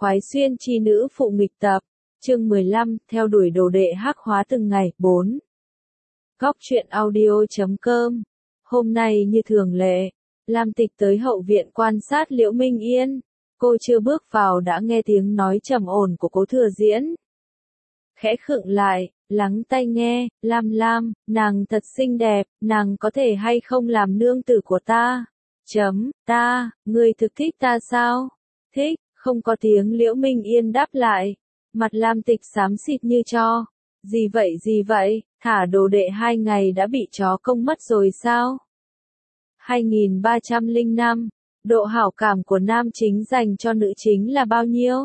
Khoái xuyên chi nữ phụ nghịch tập, chương 15, theo đuổi đồ đệ hắc hóa từng ngày, 4. Góc truyện audio.com. Hôm nay như thường lệ, Lam Tịch tới hậu viện quan sát Liễu Minh Yên. Cô chưa bước vào đã nghe tiếng nói trầm ổn của Cố Thừa Diễn. Khẽ khựng lại, lắng tai nghe, Lam, nàng thật xinh đẹp, nàng có thể hay không làm nương tử của ta? Ngươi thực thích ta sao? Thích. Không có tiếng Liễu Minh Yên đáp lại. Mặt Lam Tịch xám xịt như tro. Gì vậy, thả đồ đệ 2 ngày đã bị chó công mất rồi sao? 2305, độ hảo cảm của nam chính dành cho nữ chính là bao nhiêu?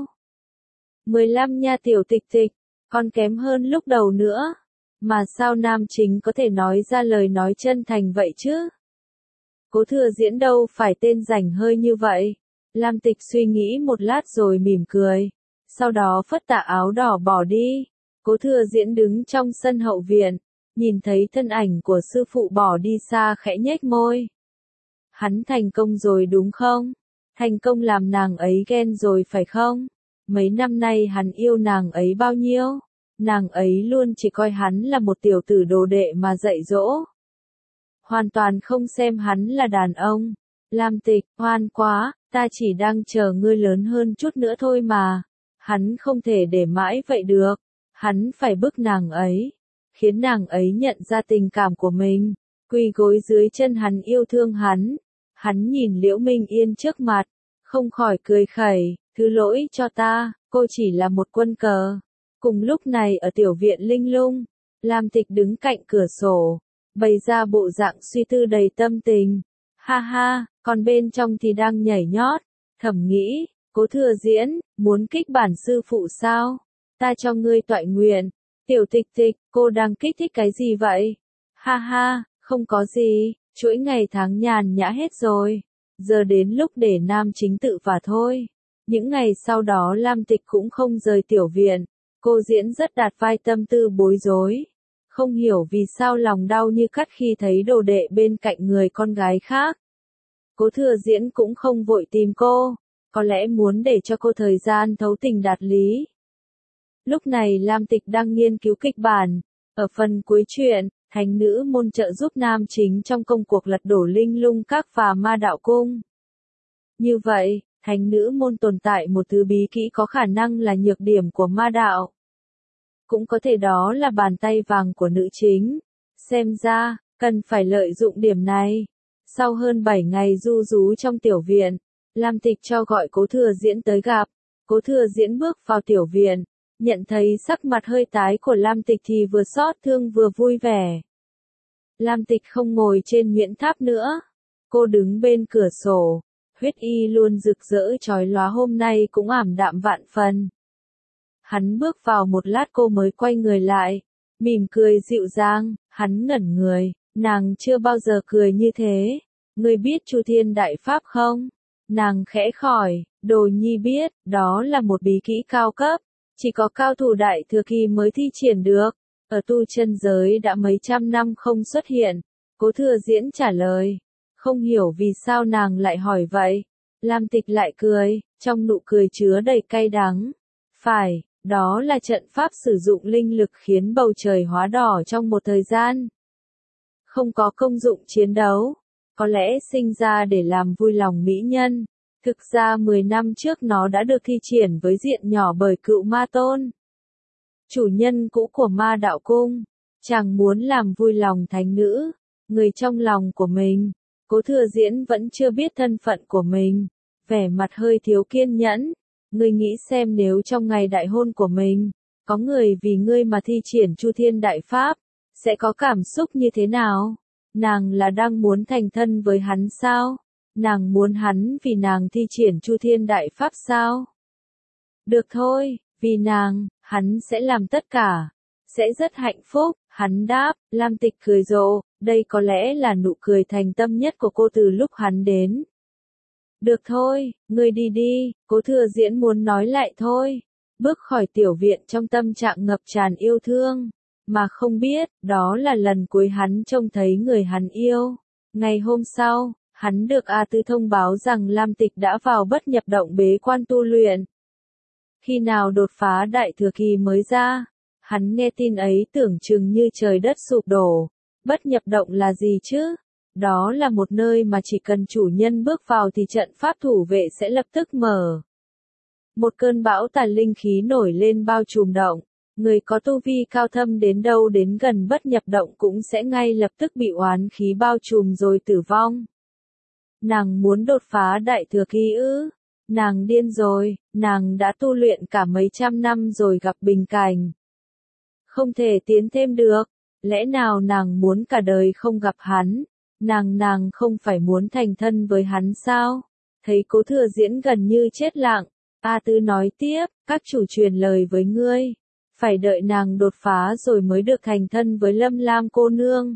15 nha tiểu tịch tịch, còn kém hơn lúc đầu nữa. Mà sao nam chính có thể nói ra lời nói chân thành vậy chứ? Cố Thừa Diễn đâu phải tên rảnh hơi như vậy. Lam Tịch suy nghĩ một lát rồi mỉm cười, sau đó phất tà áo đỏ bỏ đi. Cố Thừa Diễn đứng trong sân hậu viện, nhìn thấy thân ảnh của sư phụ bỏ đi xa khẽ nhếch môi. Hắn thành công rồi đúng không? Thành công làm nàng ấy ghen rồi phải không? Mấy năm nay hắn yêu nàng ấy bao nhiêu? Nàng ấy luôn chỉ coi hắn là một tiểu tử đồ đệ mà dạy dỗ. Hoàn toàn không xem hắn là đàn ông. Lam Tịch, ngoan quá, ta chỉ đang chờ ngươi lớn hơn chút nữa thôi mà. Hắn không thể để mãi vậy được. Hắn phải bức nàng ấy, khiến nàng ấy nhận ra tình cảm của mình, quỳ gối dưới chân hắn yêu thương hắn. Hắn nhìn Liễu Minh Yên trước mặt, không khỏi cười khẩy, thứ lỗi cho ta, cô chỉ là một quân cờ. Cùng lúc này ở tiểu viện Linh Lung, Lam Tịch đứng cạnh cửa sổ, bày ra bộ dạng suy tư đầy tâm tình. Ha ha, còn bên trong thì đang nhảy nhót, thầm nghĩ, Cố Thừa Diễn, muốn kích bản sư phụ sao? Ta cho ngươi toại nguyện. Tiểu Tịch Tịch, cô đang kích thích cái gì vậy? Ha ha, không có gì, chuỗi ngày tháng nhàn nhã hết rồi. Giờ đến lúc để nam chính tự vả thôi. Những ngày sau đó Lam Tịch cũng không rời tiểu viện. Cô diễn rất đạt vai tâm tư bối rối. Không hiểu vì sao lòng đau như cắt khi thấy đồ đệ bên cạnh người con gái khác. Cố Thừa Diễn cũng không vội tìm cô, có lẽ muốn để cho cô thời gian thấu tình đạt lý. Lúc này Lam Tịch đang nghiên cứu kịch bản. Ở phần cuối truyện, thánh nữ môn trợ giúp nam chính trong công cuộc lật đổ Linh Lung Các và Ma Đạo Cung. Như vậy, thánh nữ môn tồn tại một thứ bí kỹ có khả năng là nhược điểm của ma đạo. Cũng có thể đó là bàn tay vàng của nữ chính. Xem ra, cần phải lợi dụng điểm này. Sau hơn 7 ngày du rú trong tiểu viện, Lam Tịch cho gọi Cố Thừa Diễn tới gặp. Cố Thừa Diễn bước vào tiểu viện, nhận thấy sắc mặt hơi tái của Lam Tịch thì vừa xót thương vừa vui vẻ. Lam Tịch không ngồi trên miễn tháp nữa. Cô đứng bên cửa sổ, huyết y luôn rực rỡ chói lóa hôm nay cũng ảm đạm vạn phần. Hắn bước vào một lát cô mới quay người lại, mỉm cười dịu dàng, hắn ngẩn người, nàng chưa bao giờ cười như thế. Ngươi biết Chu Thiên Đại Pháp không? Nàng khẽ hỏi, Đồ Nhi biết, đó là một bí kỹ cao cấp, chỉ có cao thủ đại thừa kỳ mới thi triển được, ở tu chân giới đã mấy trăm năm không xuất hiện. Cố Thừa Diễn trả lời, không hiểu vì sao nàng lại hỏi vậy. Lam Tịch lại cười, trong nụ cười chứa đầy cay đắng. Phải, đó là trận pháp sử dụng linh lực khiến bầu trời hóa đỏ trong một thời gian. Không có công dụng chiến đấu, có lẽ sinh ra để làm vui lòng mỹ nhân. Thực ra 10 năm trước nó đã được thi triển với diện nhỏ bởi Cựu Ma Tôn, chủ nhân cũ của Ma Đạo Cung. Chàng muốn làm vui lòng thánh nữ, người trong lòng của mình. Cố Thừa Diễn vẫn chưa biết thân phận của mình, vẻ mặt hơi thiếu kiên nhẫn. Ngươi nghĩ xem nếu trong ngày đại hôn của mình, có người vì ngươi mà thi triển Chu Thiên Đại Pháp, sẽ có cảm xúc như thế nào? Nàng là đang muốn thành thân với hắn sao? Nàng muốn hắn vì nàng thi triển Chu Thiên Đại Pháp sao? Được thôi, vì nàng, hắn sẽ làm tất cả. Sẽ rất hạnh phúc, hắn đáp. Lam Tịch cười rộ, đây có lẽ là nụ cười thành tâm nhất của cô từ lúc hắn đến. Được thôi, ngươi đi đi, Cố Thừa Diễn muốn nói lại thôi. Bước khỏi tiểu viện trong tâm trạng ngập tràn yêu thương, mà không biết, đó là lần cuối hắn trông thấy người hắn yêu. Ngày hôm sau, hắn được A Tư thông báo rằng Lam Tịch đã vào bất nhập động bế quan tu luyện. Khi nào đột phá đại thừa kỳ mới ra? Hắn nghe tin ấy tưởng chừng như trời đất sụp đổ. Bất nhập động là gì chứ? Đó là một nơi mà chỉ cần chủ nhân bước vào thì trận pháp thủ vệ sẽ lập tức mở. Một cơn bão tàn linh khí nổi lên bao trùm động. Người có tu vi cao thâm đến đâu đến gần bất nhập động cũng sẽ ngay lập tức bị oán khí bao trùm rồi tử vong. Nàng muốn đột phá đại thừa kỳ ư? Nàng điên rồi, nàng đã tu luyện cả mấy trăm năm rồi gặp bình cảnh. Không thể tiến thêm được, lẽ nào nàng muốn cả đời không gặp hắn? Nàng không phải muốn thành thân với hắn sao? Thấy Cố Thừa Diễn gần như chết lặng, A Tư nói tiếp, các chủ truyền lời với ngươi. Phải đợi nàng đột phá rồi mới được thành thân với Lâm Lam cô nương.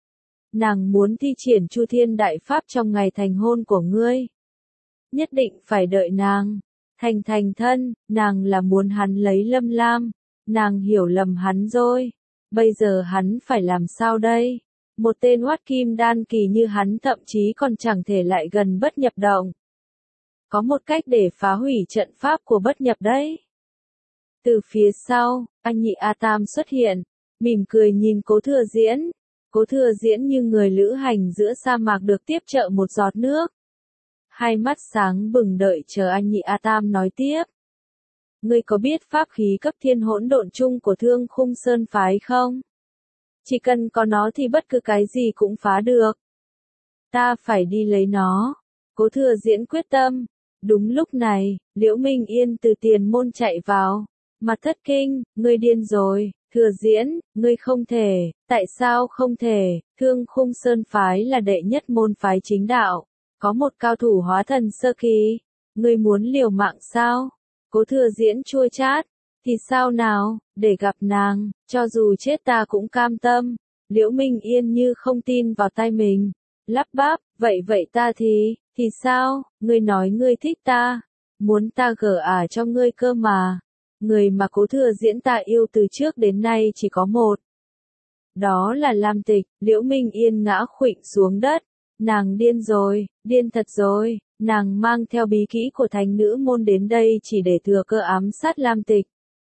Nàng muốn thi triển Chu Thiên Đại Pháp trong ngày thành hôn của ngươi. Nhất định phải đợi nàng. Thành thân, nàng là muốn hắn lấy Lâm Lam. Nàng hiểu lầm hắn rồi. Bây giờ hắn phải làm sao đây? Một tên Hoát Kim Đan kỳ như hắn thậm chí còn chẳng thể lại gần bất nhập động. Có một cách để phá hủy trận pháp của bất nhập đấy. Từ phía sau, anh nhị A Tam xuất hiện, mỉm cười nhìn Cố Thừa Diễn. Cố Thừa Diễn như người lữ hành giữa sa mạc được tiếp trợ một giọt nước. Hai mắt sáng bừng đợi chờ anh nhị A Tam nói tiếp. Ngươi có biết pháp khí cấp thiên hỗn độn chung của Thương Khung Sơn phái không? Chỉ cần có nó thì bất cứ cái gì cũng phá được. Ta phải đi lấy nó. Cố Thừa Diễn quyết tâm. Đúng lúc này, Liễu Minh Yên từ tiền môn chạy vào. Mặt thất kinh, ngươi điên rồi, Thừa Diễn, ngươi không thể, tại sao không thể? Thương Khung Sơn phái là đệ nhất môn phái chính đạo, có một cao thủ hóa thần sơ kỳ, ngươi muốn liều mạng sao? Cố Thừa Diễn chua chát, thì sao nào, để gặp nàng, cho dù chết ta cũng cam tâm. Liễu Minh Yên như không tin vào tai mình, lắp bắp, vậy ta thì sao, ngươi nói ngươi thích ta, muốn ta gả cho ngươi cơ mà. Người mà Cố Thừa Diễn ta yêu từ trước đến nay chỉ có một. Đó là Lam Tịch. Liễu Minh Yên ngã khuỵu xuống đất. Nàng điên rồi, điên thật rồi. Nàng mang theo bí kỹ của thánh nữ môn đến đây chỉ để thừa cơ ám sát Lam Tịch.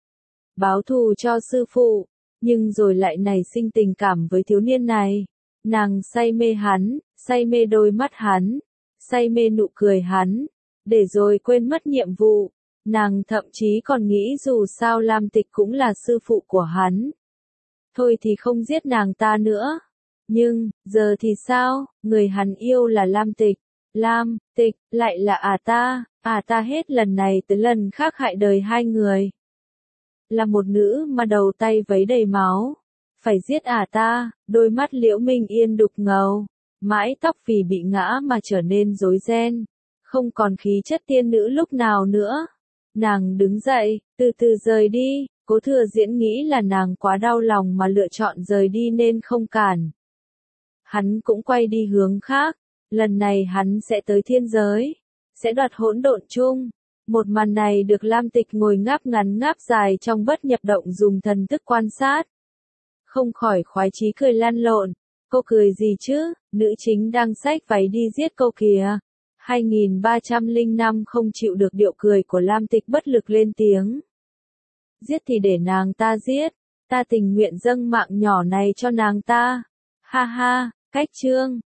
Báo thù cho sư phụ. Nhưng rồi lại nảy sinh tình cảm với thiếu niên này. Nàng say mê hắn, say mê đôi mắt hắn, say mê nụ cười hắn. Để rồi quên mất nhiệm vụ. Nàng thậm chí còn nghĩ dù sao Lam Tịch cũng là sư phụ của hắn. Thôi thì không giết nàng ta nữa. Nhưng, giờ thì sao, người hắn yêu là Lam Tịch. Lam Tịch, lại là ta hết lần này tới lần khác hại đời hai người. Là một nữ mà đầu tay vấy đầy máu. Phải giết ta, đôi mắt Liễu Minh Yên đục ngầu. Mái tóc vì bị ngã mà trở nên rối ren. Không còn khí chất tiên nữ lúc nào nữa. Nàng đứng dậy, từ từ rời đi. Cố Thừa Diễn nghĩ là nàng quá đau lòng mà lựa chọn rời đi nên không cản. Hắn cũng quay đi hướng khác. Lần này hắn sẽ tới thiên giới, sẽ đoạt hỗn độn chung. Một màn này được Lam Tịch ngồi ngáp ngắn ngáp dài trong bất nhập động dùng thần thức quan sát. Không khỏi khoái chí cười lăn lộn. Cô cười gì chứ, nữ chính đang xách váy đi giết cô kìa. 2305 không chịu được điệu cười của Lam Tịch bất lực lên tiếng. Giết thì để nàng ta giết, ta tình nguyện dâng mạng nhỏ này cho nàng ta. Ha ha, cách chương.